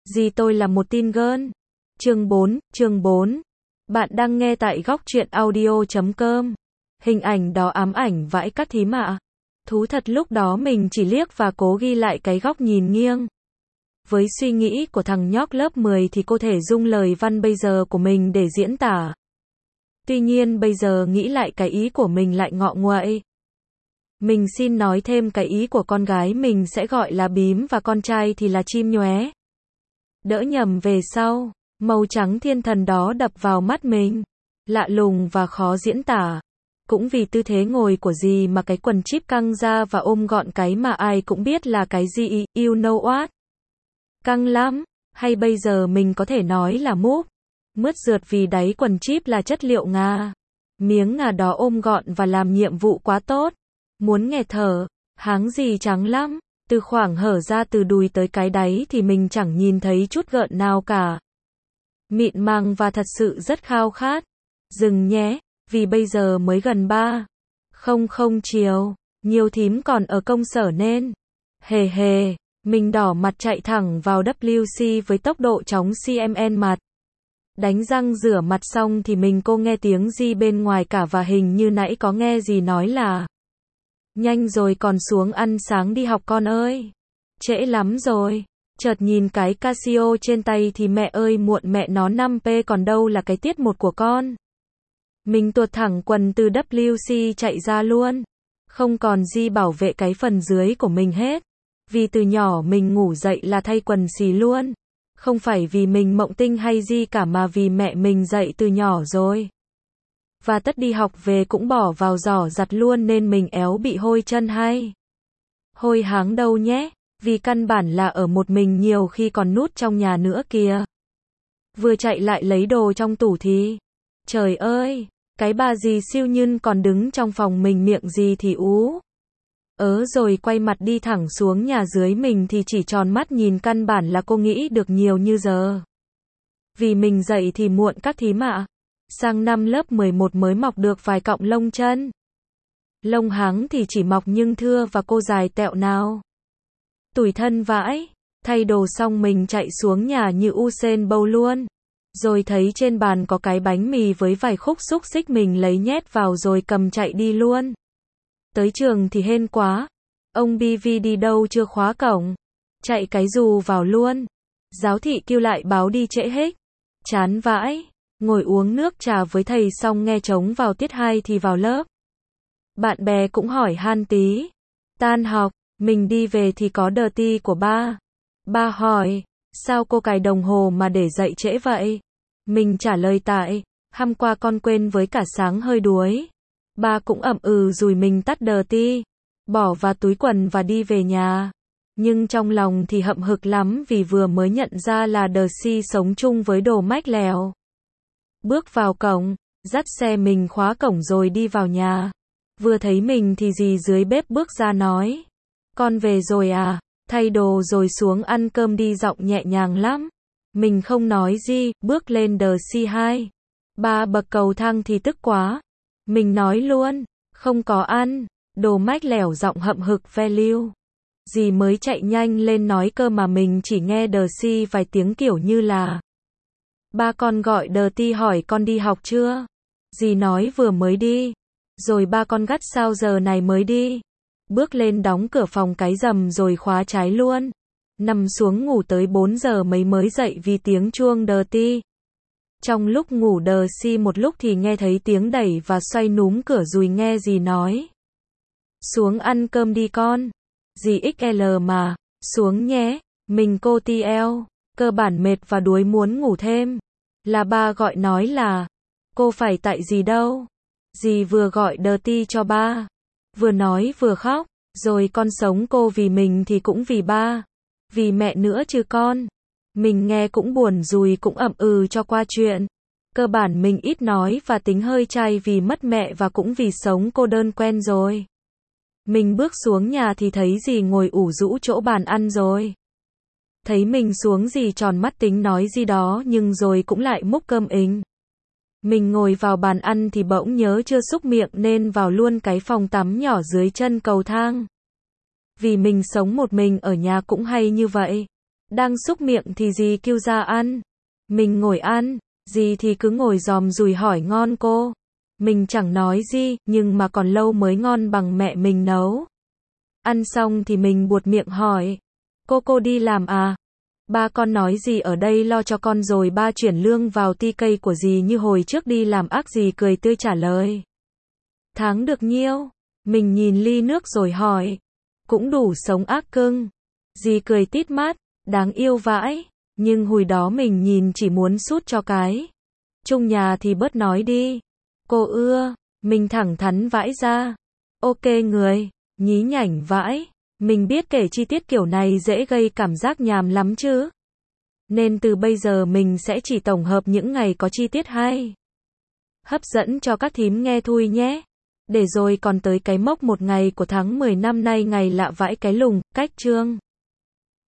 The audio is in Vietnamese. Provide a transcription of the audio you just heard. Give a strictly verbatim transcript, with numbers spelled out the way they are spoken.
Gì tôi là một teen girl. Chương bốn, chương bốn. Bạn đang nghe tại góc truyện audio chấm com. Hình ảnh đó ám ảnh vãi các thím ạ. Thú thật lúc đó mình chỉ liếc và cố ghi lại cái góc nhìn nghiêng. Với suy nghĩ của thằng nhóc lớp mười thì cô thể dung lời văn bây giờ của mình để diễn tả. Tuy nhiên bây giờ nghĩ lại cái ý của mình lại ngọ nguậy. Mình xin nói thêm cái ý của con gái mình sẽ gọi là bím và con trai thì là chim nhóe. Đỡ nhầm về sau, màu trắng thiên thần đó đập vào mắt mình. Lạ lùng và khó diễn tả. Cũng vì tư thế ngồi của dì mà cái quần chip căng ra và ôm gọn cái mà ai cũng biết là cái gì, you know what. Căng lắm, hay bây giờ mình có thể nói là múp. Mướt rượt vì đáy quần chip là chất liệu ngà. Miếng ngà đó ôm gọn và làm nhiệm vụ quá tốt. Muốn nghẹt thở, háng gì trắng lắm. Từ khoảng hở ra từ đùi tới cái đáy thì mình chẳng nhìn thấy chút gợn nào cả. Mịn màng và thật sự rất khao khát. Dừng nhé, vì bây giờ mới gần ba. Không không chiều, nhiều thím còn ở công sở nên. Hề hề, mình đỏ mặt chạy thẳng vào W C với tốc độ chóng xê em en mặt. Đánh răng rửa mặt xong thì mình cô nghe tiếng gì bên ngoài cả và hình như nãy có nghe gì nói là nhanh rồi còn xuống ăn sáng đi học con ơi. Trễ lắm rồi. Chợt nhìn cái Casio trên tay thì mẹ ơi muộn mẹ nó năm p còn đâu là cái tiết một của con. Mình tuột thẳng quần từ W C chạy ra luôn. Không còn gì bảo vệ cái phần dưới của mình hết. Vì từ nhỏ mình ngủ dậy là thay quần xì luôn. Không phải vì mình mộng tinh hay gì cả mà vì mẹ mình dậy từ nhỏ rồi. Và tất đi học về cũng bỏ vào giỏ giặt luôn nên mình éo bị hôi chân hay. Hôi háng đâu nhé, vì căn bản là ở một mình nhiều khi còn nút trong nhà nữa kìa. Vừa chạy lại lấy đồ trong tủ thì, trời ơi, cái bà dì siêu nhân còn đứng trong phòng mình miệng gì thì ú. Ớ rồi quay mặt đi thẳng xuống nhà dưới mình thì chỉ tròn mắt nhìn căn bản là cô nghĩ được nhiều như giờ. Vì mình dậy thì muộn các thím ạ. Sang năm lớp mười một mới mọc được vài cọng lông chân. Lông háng thì chỉ mọc nhưng thưa và cô dài tẹo nào. Tủi thân vãi. Thay đồ xong mình chạy xuống nhà như Usain Bolt luôn. Rồi thấy trên bàn có cái bánh mì với vài khúc xúc xích mình lấy nhét vào rồi cầm chạy đi luôn. Tới trường thì hên quá. Ông bê vê đi đâu chưa khóa cổng. Chạy cái dù vào luôn. Giáo thị kêu lại báo đi trễ hết. Chán vãi. Ngồi uống nước trà với thầy xong nghe trống vào tiết hai thì vào lớp. Bạn bè cũng hỏi han tí. Tan học, mình đi về thì có đờ ti của ba. Ba hỏi, sao cô cài đồng hồ mà để dậy trễ vậy? Mình trả lời tại, hôm qua con quên với cả sáng hơi đuối. Ba cũng ậm ừ rồi mình tắt đờ ti, bỏ vào túi quần và đi về nhà. Nhưng trong lòng thì hậm hực lắm vì vừa mới nhận ra là đờ si sống chung với đồ mách lèo. Bước vào cổng, dắt xe mình khóa cổng rồi đi vào nhà. Vừa thấy mình thì dì dưới bếp bước ra nói. Con về rồi à, thay đồ rồi xuống ăn cơm đi giọng nhẹ nhàng lắm. Mình không nói gì, bước lên đờ xê hai. Ba bậc cầu thang thì tức quá. Mình nói luôn, không có ăn, đồ mách lẻo giọng hậm hực value. Dì mới chạy nhanh lên nói cơ mà mình chỉ nghe đờ xê vài tiếng kiểu như là. Ba con gọi đờ ti hỏi con đi học chưa? Dì nói vừa mới đi. Rồi ba con gắt sao giờ này mới đi. Bước lên đóng cửa phòng cái rầm rồi khóa trái luôn. Nằm xuống ngủ tới bốn giờ mấy mới dậy vì tiếng chuông đờ ti. Trong lúc ngủ đờ si một lúc thì nghe thấy tiếng đẩy và xoay núm cửa rồi nghe dì nói. Xuống ăn cơm đi con. Dì ích lờ mà, xuống nhé, mình cô ti eo. Cơ bản mệt và đuối muốn ngủ thêm. Là ba gọi nói là, cô phải tại gì đâu. Dì vừa gọi đờ ti cho ba. Vừa nói vừa khóc, rồi con sống cô vì mình thì cũng vì ba. Vì mẹ nữa chứ con. Mình nghe cũng buồn rồi cũng ậm ừ cho qua chuyện. Cơ bản mình ít nói và tính hơi chay vì mất mẹ và cũng vì sống cô đơn quen rồi. Mình bước xuống nhà thì thấy dì ngồi ủ rũ chỗ bàn ăn rồi. Thấy mình xuống dì tròn mắt tính nói gì đó nhưng rồi cũng lại múc cơm ính. Mình ngồi vào bàn ăn thì bỗng nhớ chưa xúc miệng nên vào luôn cái phòng tắm nhỏ dưới chân cầu thang. Vì mình sống một mình ở nhà cũng hay như vậy. Đang xúc miệng thì dì kêu ra ăn. Mình ngồi ăn, dì thì cứ ngồi dòm dùi hỏi ngon cô. Mình chẳng nói gì, nhưng mà còn lâu mới ngon bằng mẹ mình nấu. Ăn xong thì mình buột miệng hỏi. Cô cô đi làm à? Ba con nói dì ở đây lo cho con rồi ba chuyển lương vào ti cây của dì như hồi trước đi làm ác. Dì cười tươi trả lời. Tháng được nhiêu? Mình nhìn ly nước rồi hỏi. Cũng đủ sống ác cưng. Dì cười tít mắt, đáng yêu vãi. Nhưng hồi đó mình nhìn chỉ muốn sút cho cái. Chung nhà thì bớt nói đi. Cô ưa, mình thẳng thắn vãi ra. Ok người, nhí nhảnh vãi. Mình biết kể chi tiết kiểu này dễ gây cảm giác nhàm lắm chứ. Nên từ bây giờ mình sẽ chỉ tổng hợp những ngày có chi tiết hay, hấp dẫn cho các thím nghe thôi nhé. Để rồi còn tới cái mốc một ngày của tháng mười năm nay, ngày lạ vãi cái lùng, cách chương.